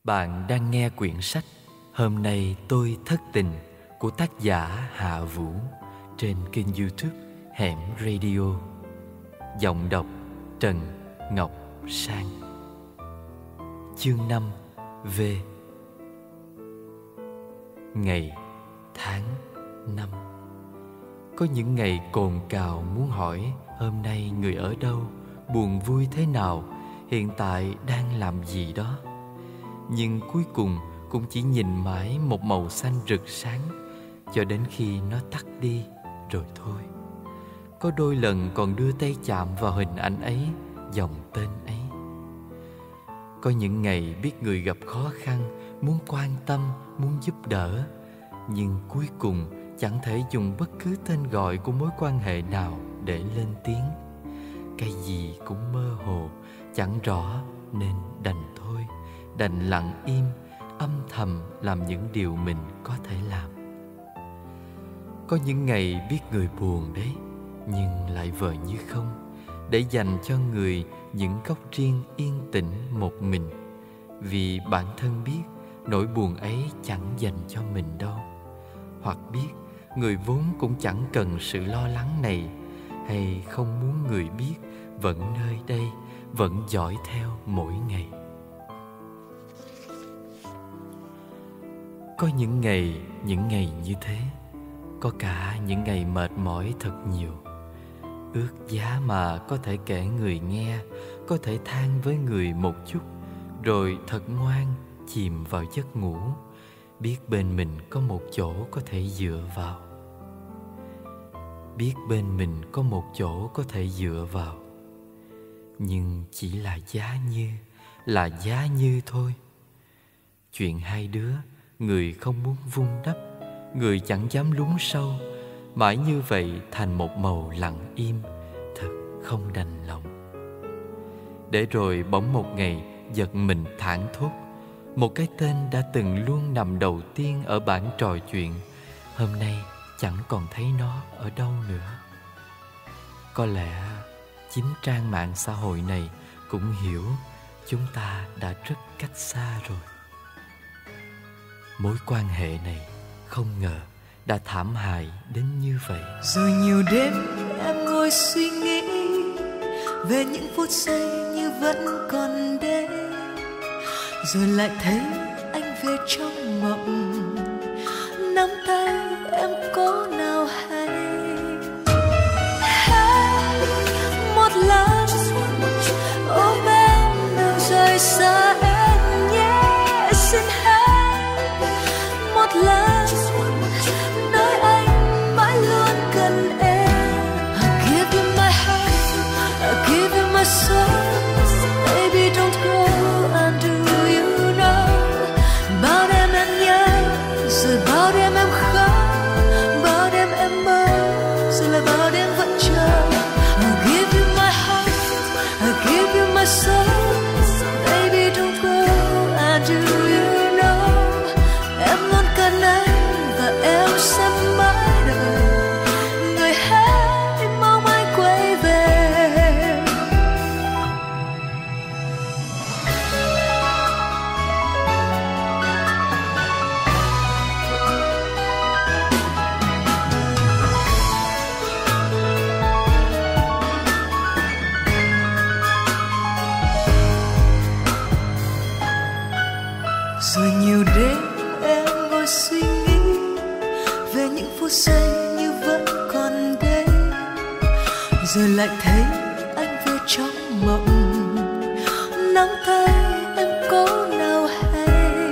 Bạn đang nghe quyển sách Hôm nay tôi thất tình của tác giả Hạ Vũ trên kênh YouTube Hẻm Radio. Giọng đọc Trần Ngọc Sang. Chương 5 V. Ngày tháng năm. Có những ngày cồn cào muốn hỏi hôm nay người ở đâu, buồn vui thế nào, hiện tại đang làm gì đó. Nhưng cuối cùng cũng chỉ nhìn mãi một màu xanh rực sáng cho đến khi nó tắt đi rồi thôi. Có đôi lần còn đưa tay chạm vào hình ảnh ấy, dòng tên ấy. Có những ngày biết người gặp khó khăn, muốn quan tâm, muốn giúp đỡ, nhưng cuối cùng chẳng thể dùng bất cứ tên gọi của mối quan hệ nào để lên tiếng. Cái gì cũng mơ hồ, chẳng rõ nên đành thôi, đành lặng im, âm thầm làm những điều mình có thể làm. Có những ngày biết người buồn đấy, nhưng lại vờ như không, để dành cho người những góc riêng yên tĩnh một mình. Vì bản thân biết nỗi buồn ấy chẳng dành cho mình đâu. Hoặc biết người vốn cũng chẳng cần sự lo lắng này, hay không muốn người biết vẫn nơi đây, vẫn dõi theo mỗi ngày. Có những ngày như thế. Có cả những ngày mệt mỏi thật nhiều. Ước giá mà có thể kể người nghe, có thể than với người một chút, rồi thật ngoan chìm vào giấc ngủ, biết bên mình có một chỗ có thể dựa vào. Biết bên mình có một chỗ có thể dựa vào. Nhưng chỉ là giá như thôi. Chuyện hai đứa, người không muốn vun đắp, người chẳng dám lún sâu, mãi như vậy thành một màu lặng im, thật không đành lòng. Để rồi bỗng một ngày giật mình thảng thốt, một cái tên đã từng luôn nằm đầu tiên ở bảng trò chuyện, hôm nay chẳng còn thấy nó ở đâu nữa. Có lẽ chính trang mạng xã hội này cũng hiểu chúng ta đã rất cách xa rồi. Mối quan hệ này không ngờ đã thảm hại đến như vậy. Rồi nhiều đêm em ngồi suy nghĩ về những phút giây như vẫn còn đây. Rồi lại thấy anh về trong mộng, nắm tay em có nào hay. Hay một lần ôm em đừng rời xa em nhé. Xin hãy một lần nói anh mãi luôn cần em. I give you my heart, I give you my soul. Baby don't go and do you know. Bao đêm em nhớ, rồi bao đêm em khóc, bao đêm em mơ, rồi là bao đêm vẫn chờ. I give you my heart, I give you my soul. Baby don't go and do you know. Em luôn cần anh và em sẽ mãi đợi. Người hãy mong anh quay về. Rồi nhiều đêm em ngồi suy nghĩ về những phút giây như vẫn còn đây. Rồi lại thấy anh về trong mộng, nắm tay em có nào hay.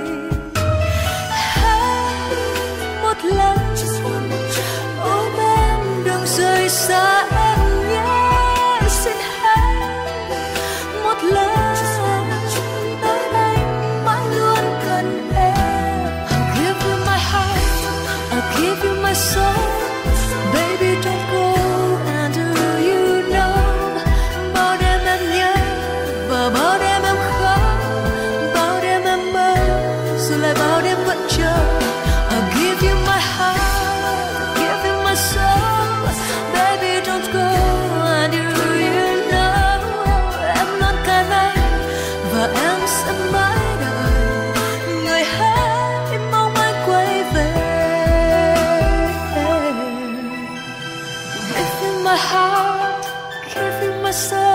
Hay một lần ôm em đừng rời xa em nhé. Xin hãy một lần nói anh mãi luôn cần em. I'll give you my heart, I'll give you my soul. Baby don't go and do you know. Bao đêm em nhớ và bao đêm em khóc, heart, giving my soul.